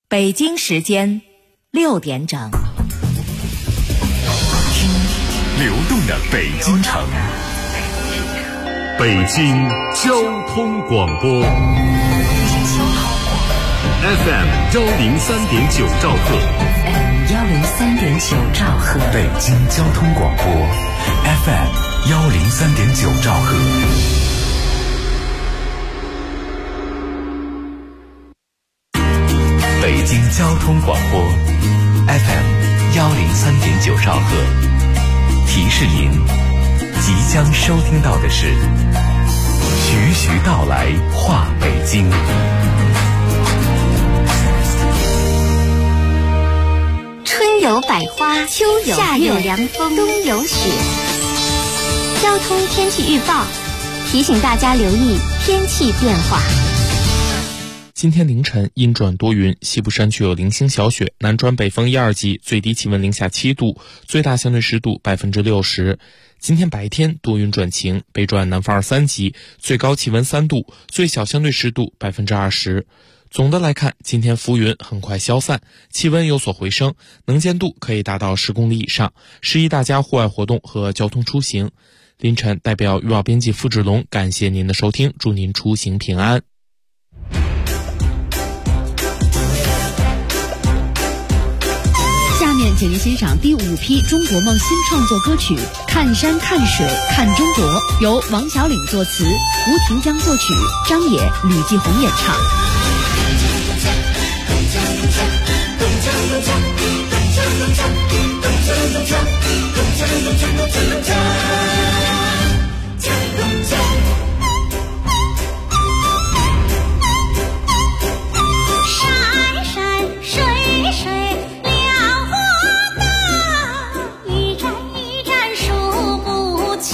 北京时间6点整， 听流动的北京城，北京交通广播 FM 103.9兆赫， 103.9兆赫， 北京交通广播 FM 103.9兆赫。北京交通广播 FM 103.9兆赫，提示您即将收听到的是徐徐道来话北京。 春有百花，秋有夏有凉风，冬有雪。交通天气预报提醒大家留意天气变化。 今天凌晨阴转多云，西部山区有零星小雪，南转北风1、2级，最低气温零下7度，最大相对湿度60%。今天白天多云转晴，北转南风2、3级，最高气温3度，最小相对湿度20%。总的来看，今天浮云很快消散，气温有所回升，能见度可以达到10公里以上，适宜大家户外活动和交通出行。凌晨代表预报编辑付志龙感谢您的收听，祝您出行平安。 下面请您欣赏第5批中国梦新创作歌曲《看山看水看中国》，由王小岭作词，吴庭江作曲，张也、吕继红演唱。 山山水水辽阔大，一站一站数不清。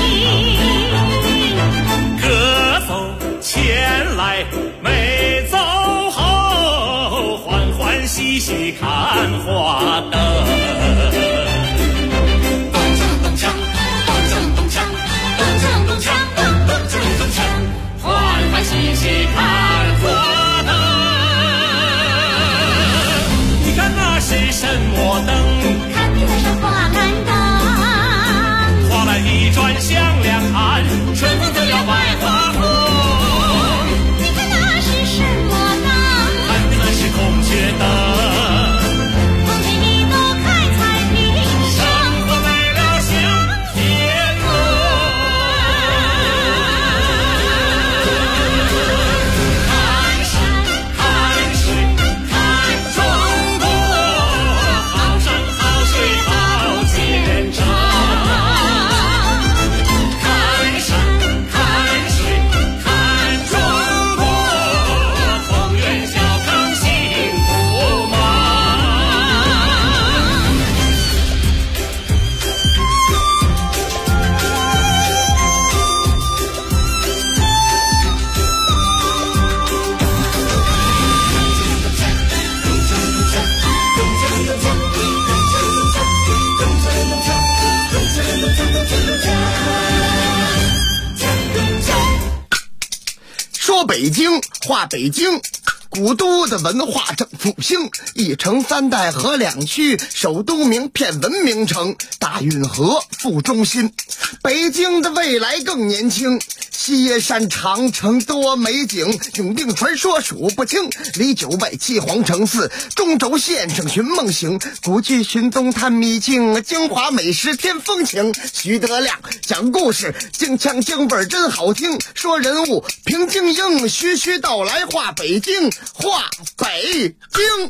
歌走前来没走后，欢欢喜喜看花灯。一起看花灯，你看那是什么灯？ 看的是花杆灯， 花篮一转向两岸，春风就要百花红。 你看那是什么灯？ 看的是孔雀灯。 风吹一朵开彩屏， 生活为了向天歌。 说北京话北京，古都的文化正复兴，一城3代河2区，首都名片文明城，大运河副中心。北京的未来更年轻，西耶山长城多美景，永定传说数不清，离9外7皇城4，中轴线上寻梦行，古剧寻踪探秘境，京华美食添风情。徐德亮讲故事，京腔京味真好听，说人物平京英，徐徐道来话北京，话北京。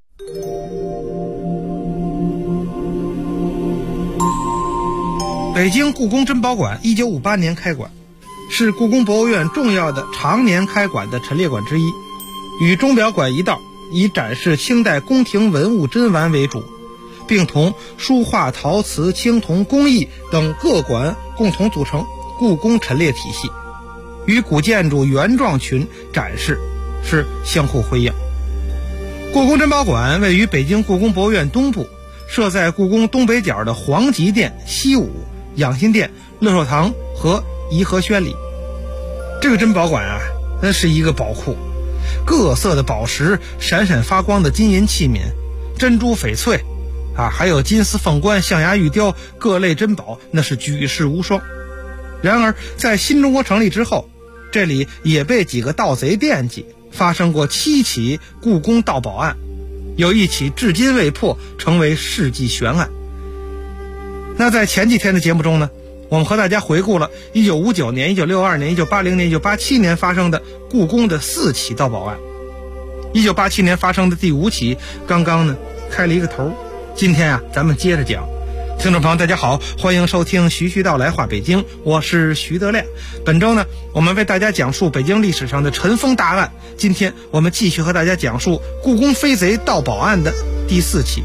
北京故宫珍宝馆1958年开馆，是故宫博物院重要的常年开馆的陈列馆之一，与钟表馆一道，以展示清代宫廷文物珍玩为主，并同书画、陶瓷、青铜、工艺等各馆共同组成故宫陈列体系，与古建筑原状群展示是相互辉映。故宫珍宝馆位于北京故宫博物院东部，设在故宫东北角的皇极殿、西武、养心殿、乐寿堂和颐和轩里。这个珍宝馆啊，那是一个宝库， 各色的宝石、闪闪发光的金银器皿、珍珠翡翠还有金丝凤冠、象牙玉雕，各类珍宝那是举世无双。然而在新中国成立之后，这里也被几个盗贼惦记，发生过7起故宫盗宝案，有1起至今未破，成为世纪悬案。那在前几天的节目中呢，我们和大家回顾了1959年、1962年、1980年、1987年发生的故宫的4起盗宝案。1987年发生的第5起刚刚呢开了一个头，今天咱们接着讲。听众朋友大家好，欢迎收听徐徐道来话北京，我是徐德亮。本周呢，我们为大家讲述北京历史上的尘封大案。今天我们继续和大家讲述故宫飞贼盗宝案的第4起。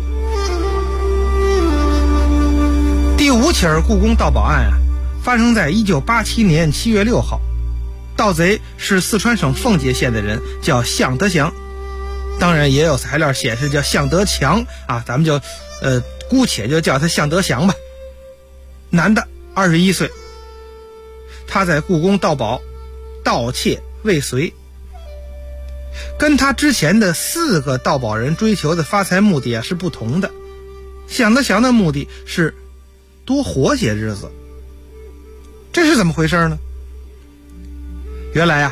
第5起故宫盗宝案发生在1987年7月6号。盗贼是四川省奉节县的人，叫向德祥。当然也有材料显示叫向德强咱们就姑且就叫他向德祥吧。男的21岁，他在故宫盗宝，盗窃未遂。跟他之前的4个盗宝人追求的发财目的是不同的。向德祥的目的是多活些日子。这是怎么回事呢？原来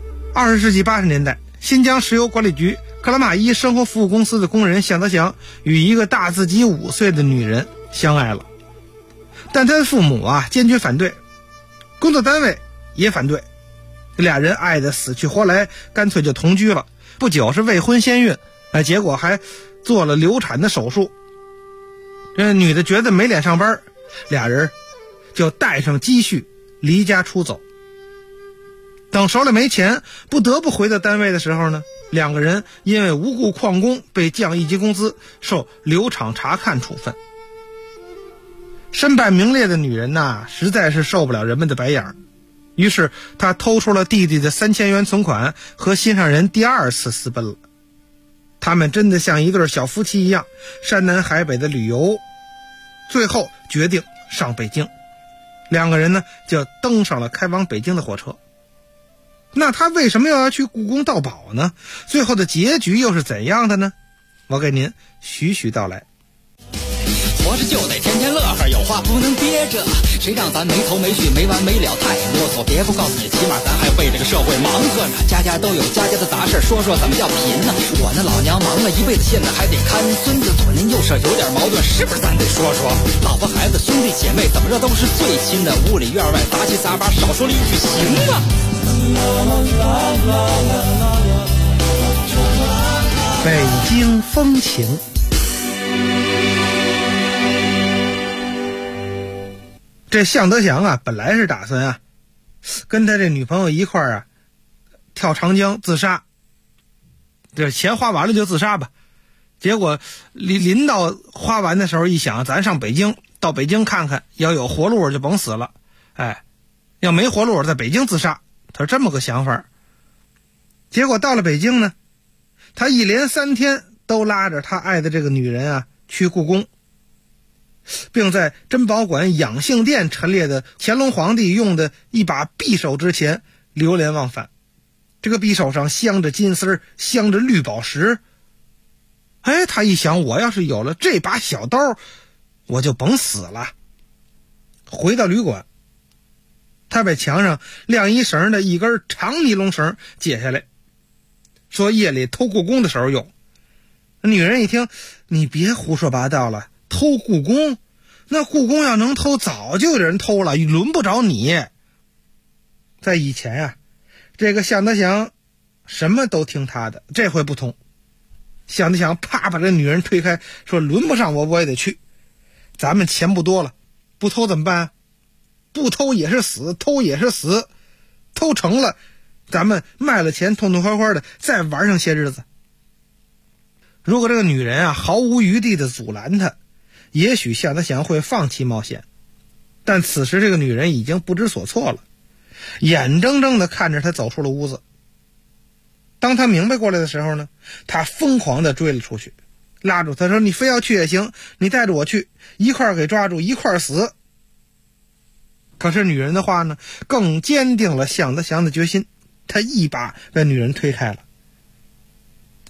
20世纪80年代，新疆石油管理局克拉玛依生活服务公司的工人向德祥与一个大自己5岁的女人相爱了，但他的父母坚决反对，工作单位也反对，俩人爱得死去活来，干脆就同居了。不久是未婚先孕，结果还做了流产的手术。这女的觉得没脸上班，俩人就带上积蓄离家出走。等手里没钱，不得不回到单位的时候呢，两个人因为无故旷工被降1级工资，受留厂察看处分。身败名裂的女人实在是受不了人们的白眼，于是她偷出了弟弟的3000元存款，和心上人第2次私奔了。他们真的像一对小夫妻一样，山南海北的旅游，最后决定上北京。两个人呢就登上了开往北京的火车。那他为什么要去故宫盗宝呢？最后的结局又是怎样的呢？我给您徐徐道来。 活着就得天天乐呵，有话不能憋着，谁让咱没头没绪没完没了太啰嗦。别不告诉你，起码咱还为这个社会忙活着，家家都有家家的杂事，说说怎么叫贫呢？我那老娘忙了一辈子，现在还得看孙子，左邻右舍有点矛盾，是不是咱得说说？老婆孩子兄弟姐妹怎么着都是最亲的，屋里院外杂七杂八，少说了一句行吗？ 北京风情。这向德祥本来是打算跟他这女朋友一块儿跳长江自杀，这钱花完了就自杀吧。结果临到花完的时候一想，咱上北京，到北京看看，要有活路就甭死了，要没活路在北京自杀，他是这么个想法。结果到了北京呢，他一连3天都拉着他爱的这个女人去故宫，并在珍宝馆养性殿陈列的乾隆皇帝用的一把匕首之前流连忘返。这个匕首上镶着金丝，镶着绿宝石。他一想，我要是有了这把小刀，我就甭死了。回到旅馆，他把墙上晾衣绳的一根长尼龙绳解下来，说夜里偷故宫的时候用。女人一听，你别胡说八道了，偷故宫？那故宫要能偷，早就有人偷了，轮不着你。在以前这个向德祥什么都听他的，这回不同。向德祥啪把这女人推开，说轮不上我也得去。咱们钱不多了，不偷怎么办？不偷也是死，偷也是死。偷成了，咱们卖了钱，痛痛快快的再玩上些日子。如果这个女人毫无余地的阻拦他，也许向德祥会放弃冒险。但此时这个女人已经不知所措了，眼睁睁的看着他走出了屋子。当他明白过来的时候呢，他疯狂的追了出去，拉住他说，你非要去也行，你带着我去，一块儿给抓住，一块儿死。可是女人的话呢，更坚定了向德祥的决心。他一把把女人推开了。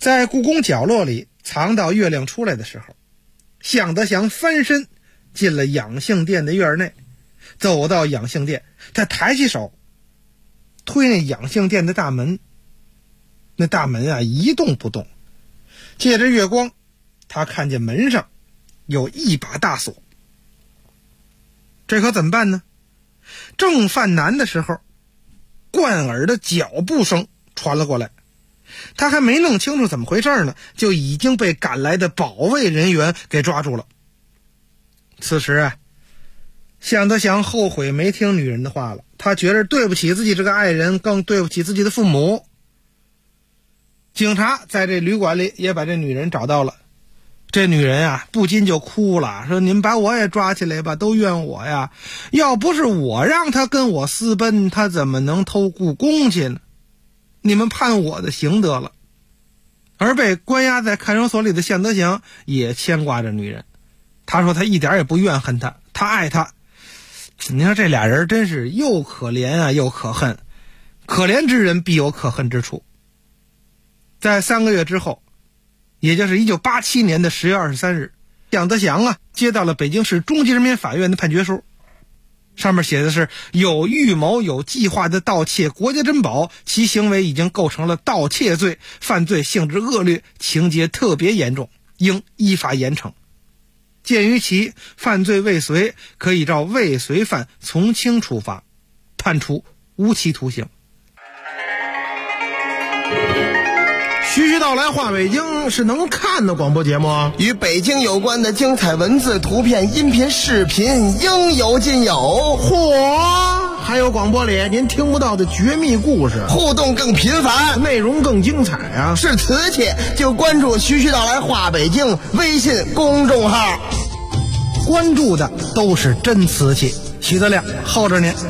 在故宫角落里藏到月亮出来的时候，向德祥翻身进了养性殿的院内，走到养性殿，他抬起手推那养性殿的大门，那大门啊一动不动。借着月光，他看见门上有一把大锁。这可怎么办呢？正犯难的时候，贯耳的脚步声传了过来，他还没弄清楚怎么回事呢，就已经被赶来的保卫人员给抓住了。此时啊，向德祥后悔没听女人的话了，他觉得对不起自己这个爱人，更对不起自己的父母。警察在这旅馆里也把这女人找到了，这女人啊不禁就哭了，说你们把我也抓起来吧，都怨我呀，要不是我让他跟我私奔，他怎么能偷故宫去呢？你们判我的刑得了。而被关押在看守所里的向德祥也牵挂着女人，他说他一点也不怨恨她，他爱她。你说这俩人真是又可怜啊又可恨，可怜之人必有可恨之处。在3个月之后，也就是1987年的10月23日，向德祥啊接到了北京市中级人民法院的判决书，上面写的是有预谋有计划的盗窃国家珍宝，其行为已经构成了盗窃罪，犯罪性质恶劣，情节特别严重，应依法严惩。鉴于其犯罪未遂，可以照未遂犯从轻处罚，判处无期徒刑。 徐徐道来话北京是能看的广播节目， 与北京有关的精彩文字、图片、音频、视频应有尽有。 嚯，还有广播里您听不到的绝密故事， 互动更频繁， 内容更精彩啊！ 是瓷器就关注徐徐道来话北京微信公众号， 关注的都是真瓷器。徐德亮候着您。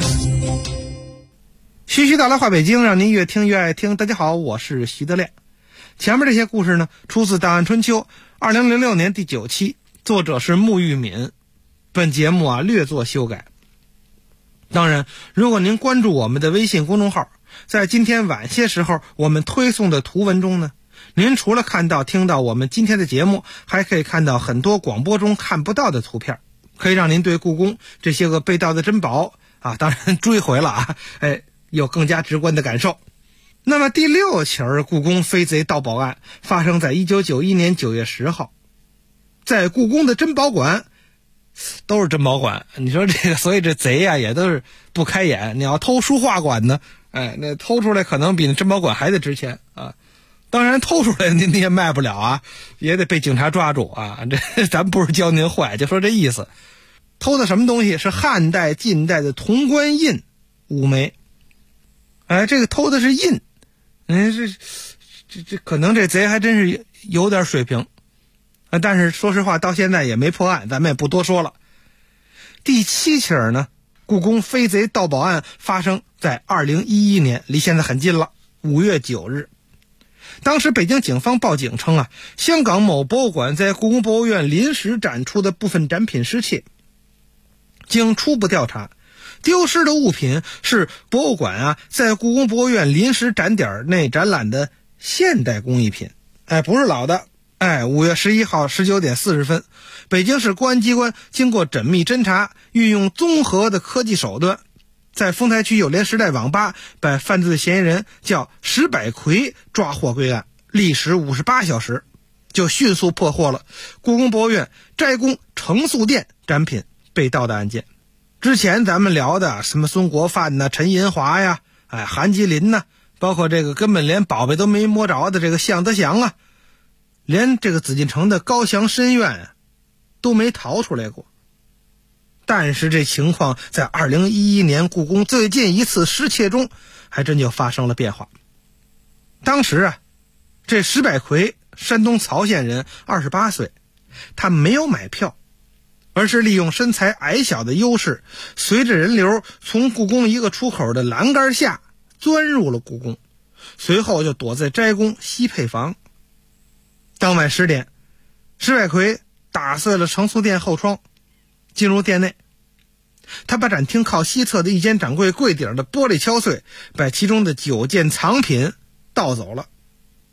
徐徐道来话北京，让您越听越爱听。大家好，我是徐德亮。前面这些故事呢，出自《档案春秋》2006年第9期，作者是穆玉敏。本节目啊略作修改。当然，如果您关注我们的微信公众号，在今天晚些时候我们推送的图文中呢，您除了看到听到我们今天的节目，还可以看到很多广播中看不到的图片，可以让您对故宫这些个被盗的珍宝啊，当然追回了啊，有更加直观的感受。那么第6起故宫飞贼盗宝案发生在1991年9月10号，在故宫的珍宝馆，都是珍宝馆，你说这个，所以这贼啊也都是不开眼。你要偷书画馆呢，那偷出来可能比那珍宝馆还得值钱啊。当然偷出来您也卖不了啊，也得被警察抓住啊。这咱不是教您坏，就说这意思。偷的什么东西？是汉代、晋代的铜官印5枚。这个偷的是印。这可能这贼还真是有点水平，但是说实话到现在也没破案，咱们也不多说了。第7起呢，故宫飞贼盗宝案发生在2011年，离现在很近了，5月9日。当时北京警方报警称啊，香港某博物馆在故宫博物院临时展出的部分展品失窃。经初步调查，丢失的物品是博物馆啊在故宫博物院临时展点内展览的现代工艺品，不是老的。5月11号19点40分，北京市公安机关经过缜密侦查，运用综合的科技手段，在丰台区友联时代网吧把犯罪嫌疑人叫石百奎抓获归案，历时58小时，就迅速破获了故宫博物院斋宫成塑殿展品被盗的案件。之前咱们聊的什么孙国范呐、陈银华呀、韩吉林呐，包括这个根本连宝贝都没摸着的这个向德祥啊，连这个紫禁城的高翔深院都没逃出来过。但是这情况在2011年故宫最近一次失窃中还真就发生了变化。当时啊，这石百奎山东曹县人，28岁，他没有买票，而是利用身材矮小的优势，随着人流从故宫一个出口的栏杆下钻入了故宫，随后就躲在斋宫西配房。当晚10点，石百奎打碎了成塑殿后窗，进入殿内，他把展厅靠西侧的一间展柜柜顶的玻璃敲碎，把其中的9件藏品盗走了。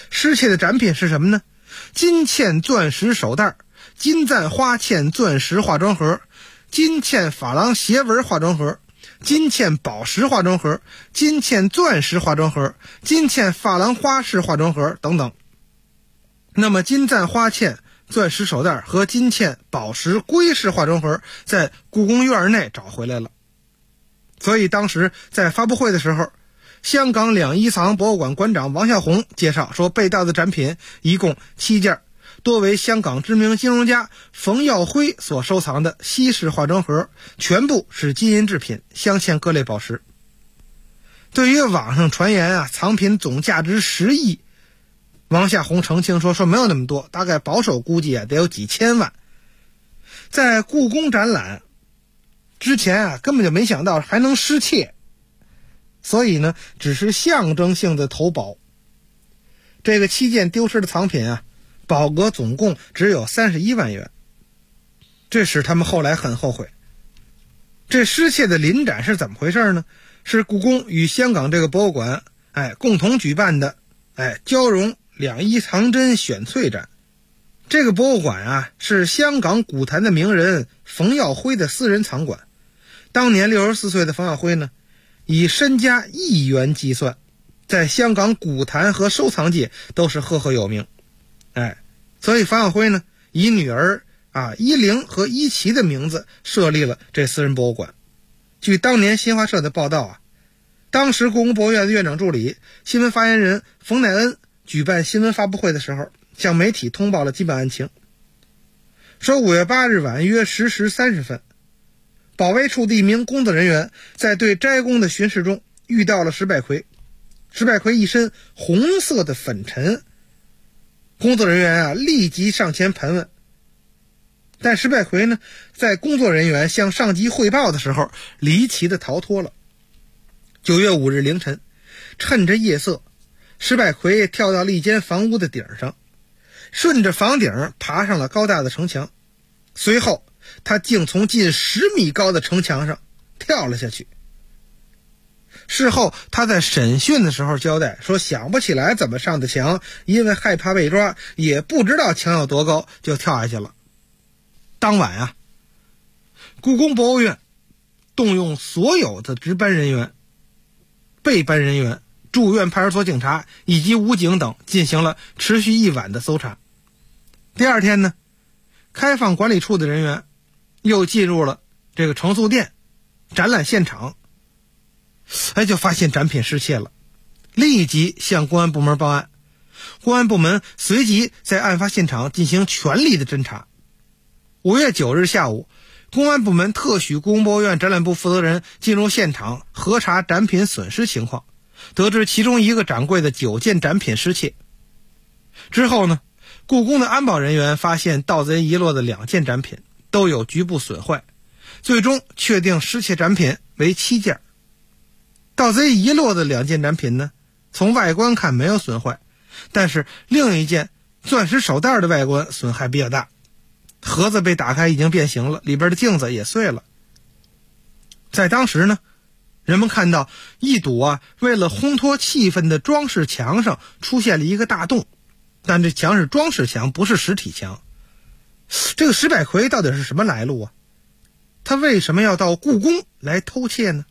失窃的展品是什么呢？金嵌钻石手袋、金簪花嵌钻石化妆盒、金嵌珐琅斜纹化妆盒、金嵌宝石化妆盒、金嵌钻石化妆盒、金嵌珐琅花式化妆盒等等。那么金簪花嵌钻石手袋和金嵌宝石龟式化妆盒在故宫院内找回来了。所以当时在发布会的时候，香港两依藏博物馆馆长王孝宏介绍说，被盗的展品一共7件，多为香港知名金融家冯耀辉所收藏的西式化妆盒，全部是金银制品，镶嵌各类宝石。对于网上传言藏品总价值10亿，王孝宏澄清说没有那么多，大概保守估计得有几千万。在故宫展览之前根本就没想到还能失窃，所以呢只是象征性的投保。这个7件丢失的藏品保额总共只有31万元，这使他们后来很后悔。这失窃的临展是怎么回事呢？是故宫与香港这个博物馆共同举办的交融两依藏珍选粹展。这个博物馆是香港古坛的名人冯耀辉的私人藏馆。当年64岁的冯耀辉呢，以身家1亿元计算，在香港古坛和收藏界都是赫赫有名。所以冯耀辉呢，以女儿依玲和依琪的名字设立了这私人博物馆。据当年新华社的报道当时故宫博物院的院长助理、新闻发言人冯乃恩举办新闻发布会的时候，向媒体通报了基本案情，说5月8日晚约10时30分，保卫处的一名工作人员在对斋宫的巡视中遇到了石柏奎。石柏奎一身红色的粉尘，工作人员立即上前盘问，但石柏奎呢，在工作人员向上级汇报的时候离奇的逃脱了。9月5日凌晨，趁着夜色，石柏奎跳到了一间房屋的顶上，顺着房顶爬上了高大的城墙，随后他竟从近10米高的城墙上跳了下去。事后他在审讯的时候交代说，想不起来怎么上的墙，因为害怕被抓，也不知道墙有多高，就跳下去了。当晚故宫博物院动用所有的值班人员、备班人员、驻院派出所警察以及武警等进行了持续1晚的搜查。第二天呢，开放管理处的人员又进入了这个成塑店展览现场，就发现展品失窃了，立即向公安部门报案。公安部门随即在案发现场进行全力的侦查。5月9日下午，公安部门特许故宫博物院展览部负责人进入现场核查展品损失情况，得知其中一个展柜的9件展品失窃。之后呢，故宫的安保人员发现盗贼遗落的2件展品都有局部损坏，最终确定失窃展品为7件。盗贼遗落的2件展品呢，从外观看没有损坏，但是另一件钻石手袋的外观损害比较大，盒子被打开已经变形了，里边的镜子也碎了。在当时呢，人们看到一堵为了烘托气氛的装饰墙上出现了一个大洞，但这墙是装饰墙，不是实体墙。这个石柏奎到底是什么来路他为什么要到故宫来偷窃呢？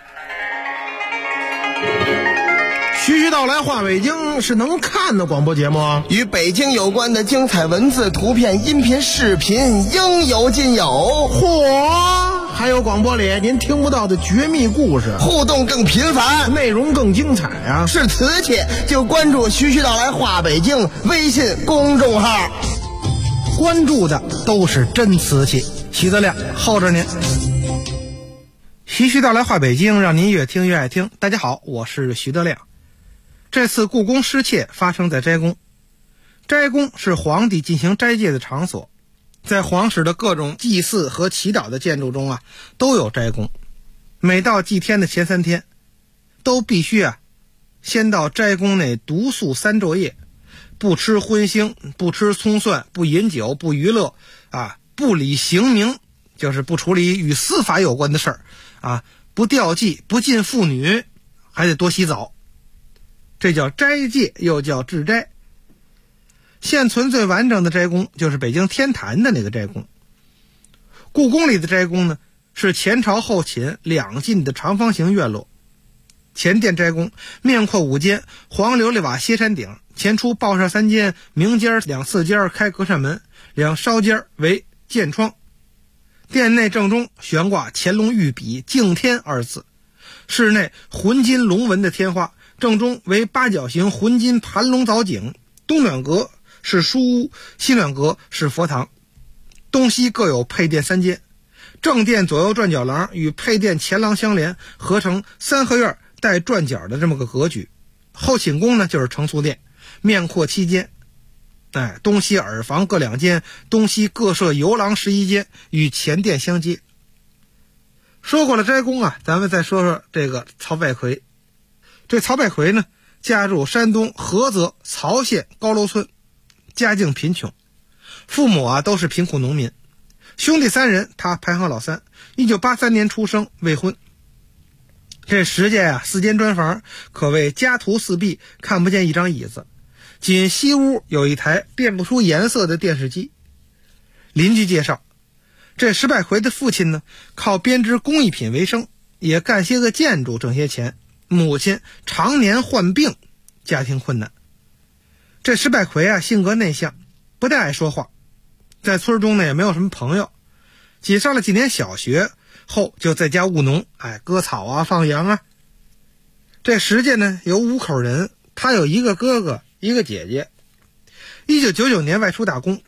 徐徐道来话北京是能看的广播节目与北京有关的精彩文字、图片、音频、视频应有尽有。 嚯，还有广播里您听不到的绝密故事， 互动更频繁， 内容更精彩是瓷器就关注徐徐道来话北京微信公众号， 关注的都是真瓷器。徐德亮候着您。徐徐道来话北京，让您越听越爱听。大家好，我是徐德亮。这次故宫失窃发生在斋宫。斋宫是皇帝进行斋戒的场所，在皇室的各种祭祀和祈祷的建筑中都有斋宫。每到祭天的前3天，都必须先到斋宫内独宿3昼夜，不吃荤腥，不吃葱蒜，不饮酒，不娱乐不理刑名，就是不处理与司法有关的事儿不吊祭，不近妇女，还得多洗澡。这叫斋戒，又叫治斋， 现存最完整的斋宫就是北京天坛的那个斋宫。故宫里的斋宫呢，是前朝后寝两进的长方形院落。前殿斋宫面阔5间，黄琉璃瓦歇山顶，前出抱舍3间，明间2四间开隔扇门，2烧间为箭窗。殿内正中悬挂乾隆御笔敬天2字，室内浑金龙纹的天花，正中为8角形浑金盘龙藻井，东暖阁是书屋，西暖阁是佛堂，东西各有配殿3间，正殿左右转角廊与配殿前廊相连，合成3合院带转角的这么个格局。后寝宫呢就是成俗殿，面阔7间，东西耳房各2间，东西各设游廊11间，与前殿相接。说过了斋宫啊，咱们再说说这个曹拜魁。这曹拜魁呢，家住山东菏泽曹县高楼村，家境贫穷，父母啊都是贫苦农民，兄弟3人，他排行老3。1983年出生，未婚。这石家4间砖房，可谓家徒4壁，看不见一张椅子。仅西屋有一台辨不出颜色的电视机。邻居介绍，这石拜魁的父亲呢，靠编织工艺品为生，也干些个建筑挣些钱。母亲常年患病，家庭困难。这石拜魁啊，性格内向，不太爱说话，在村中呢也没有什么朋友。仅上了几年小学后，就在家务农，割草啊，放羊啊。这石家呢有5口人，他有1个哥哥，1个姐姐。1999年外出打工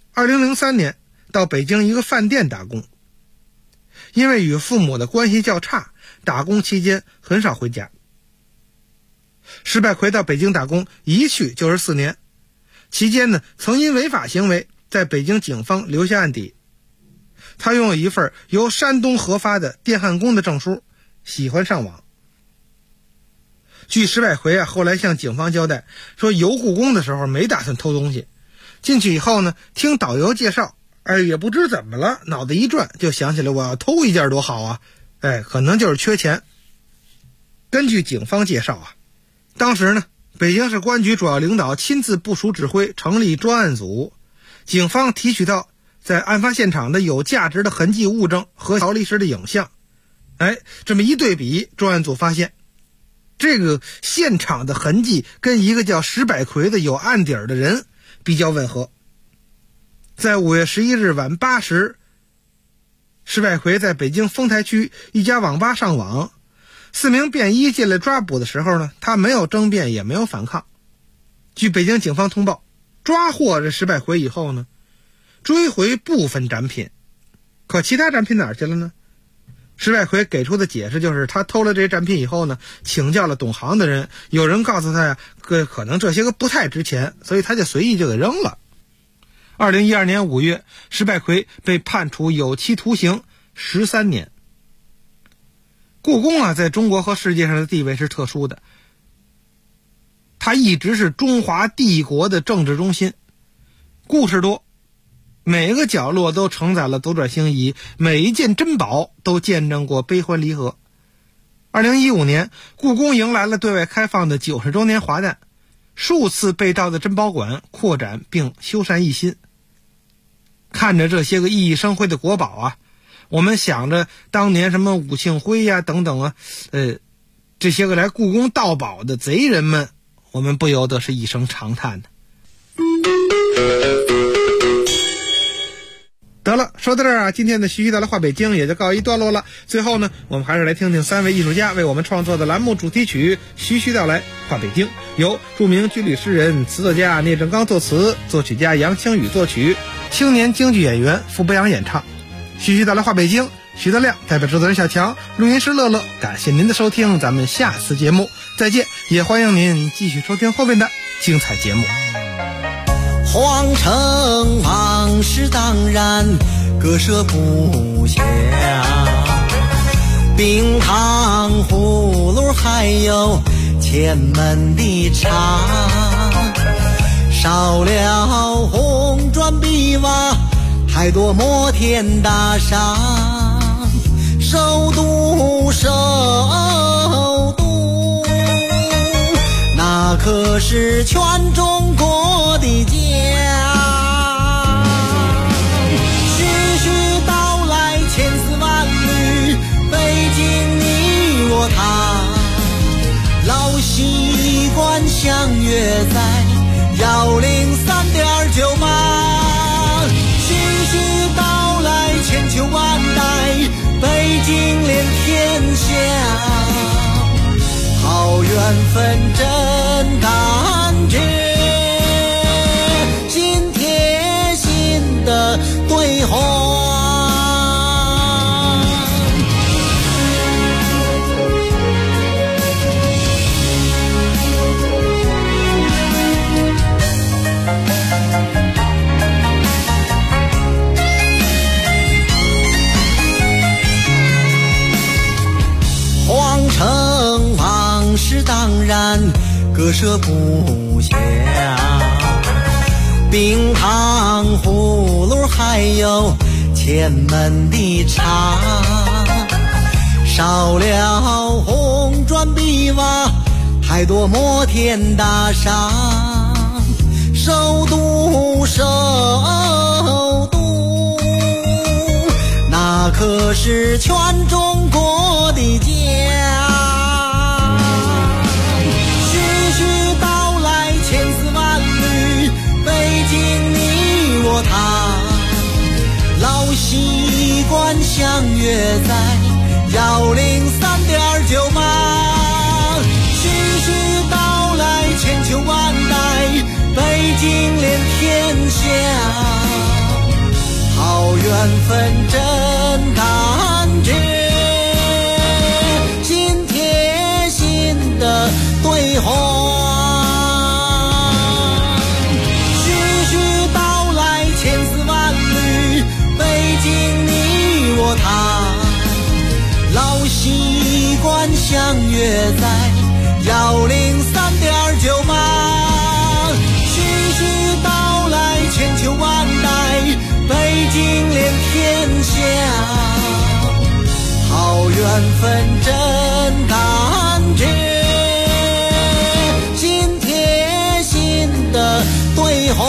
，2003年到北京一个饭店打工。因为与父母的关系较差，打工期间很少回家。石拜魁到北京打工，一去就是4年，期间呢曾因违法行为在北京警方留下案底。他拥有一份由山东核发的电焊工的证书，喜欢上网。据石拜魁后来向警方交代说，游故宫的时候没打算偷东西，进去以后呢，听导游介绍，也不知怎么了，脑子一转就想起来我要偷一件多好啊，可能就是缺钱。根据警方介绍当时呢，北京市公安局主要领导亲自部署指挥，成立专案组。警方提取到在案发现场的有价值的痕迹物证和逃离时的影像，这么一对比，专案组发现这个现场的痕迹跟一个叫石拜魁的有案底的人比较吻合。在5月11日晚8时，石拜魁在北京丰台区一家网吧上网，4名便衣进来抓捕的时候呢，他没有争辩，也没有反抗。据北京警方通报，抓获这石拜魁以后呢，追回部分展品，可其他展品哪儿去了呢？石拜魁给出的解释就是他偷了这些展品以后呢，请教了懂行的人，有人告诉他可能这些个不太值钱，所以他就随意就给扔了。2012年5月，石拜魁被判处有期徒刑13年。故宫在中国和世界上的地位是特殊的，它一直是中华帝国的政治中心，故事多，每个角落都承载了斗转星移，每一件珍宝都见证过悲欢离合。2015年，故宫迎来了对外开放的90周年华诞，数次被盗的珍宝馆扩展并修缮一新。看着这些个熠熠生辉的国宝我们想着当年什么武庆辉等等这些个来故宫盗宝的贼人们，我们不由得是一声长叹的。得了，说到这儿今天的徐徐到来话北京也就告一段落了。最后呢，我们还是来听听3位艺术家为我们创作的栏目主题曲《徐徐到来话北京》，由著名军旅诗人、词作家聂正刚作词，作曲家杨清宇作曲，青年京剧演员傅博阳演唱。徐徐到来话北京，徐德亮代表制作人小强，录音师乐乐，感谢您的收听，咱们下次节目再见，也欢迎您继续收听后面的精彩节目。 皇城往事当然割舍不下，冰糖葫芦还有前门的茶，少了红砖碧瓦还多摩天大厦，首都那可是全中国的的家。徐徐道来千丝万缕，北京你我他，老习惯相约在103.98。徐徐道来千秋万代，北京连天下，好缘分真感觉，心贴心的对话。皇城往事当然割舍不下，冰糖葫芦还有前门的茶，少了红砖碧瓦，还多摩天大厦。首都首都，那可是全中国的家。徐徐道来千丝万缕，北京你我他，老习惯相约在103.98。徐徐道来千秋万代，北京连天下，好缘分真感觉，心贴心的对话。徐徐道来千丝万缕，北京你我他，老习惯相约在103.98。徐徐道来千秋万代，北京连天下，好缘分真感觉，心贴心的对话。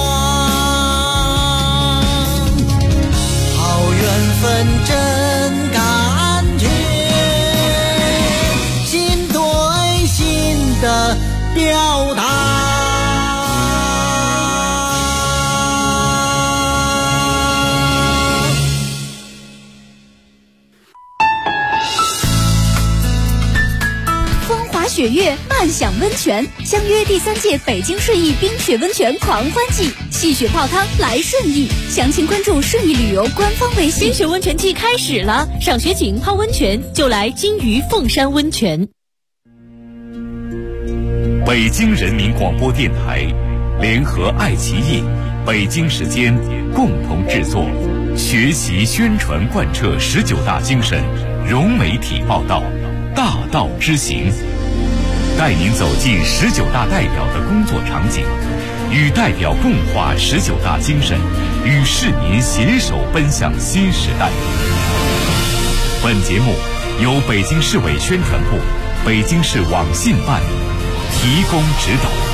好缘分真感觉，心对心的表达。 雪月漫享温泉，相约第3届北京顺义冰雪温泉狂欢季，戏雪泡汤来顺义，详情关注顺义旅游官方微信。 冰雪温泉季开始了，赏雪景泡温泉就来金鱼凤山温泉。 北京人民广播电台联合爱奇艺、北京时间共同制作，学习宣传贯彻19大精神，融媒体报道，大道之行，带您走进19大代表的工作场景，与代表共话19大精神，与市民携手奔向新时代。本节目由北京市委宣传部、北京市网信办提供指导。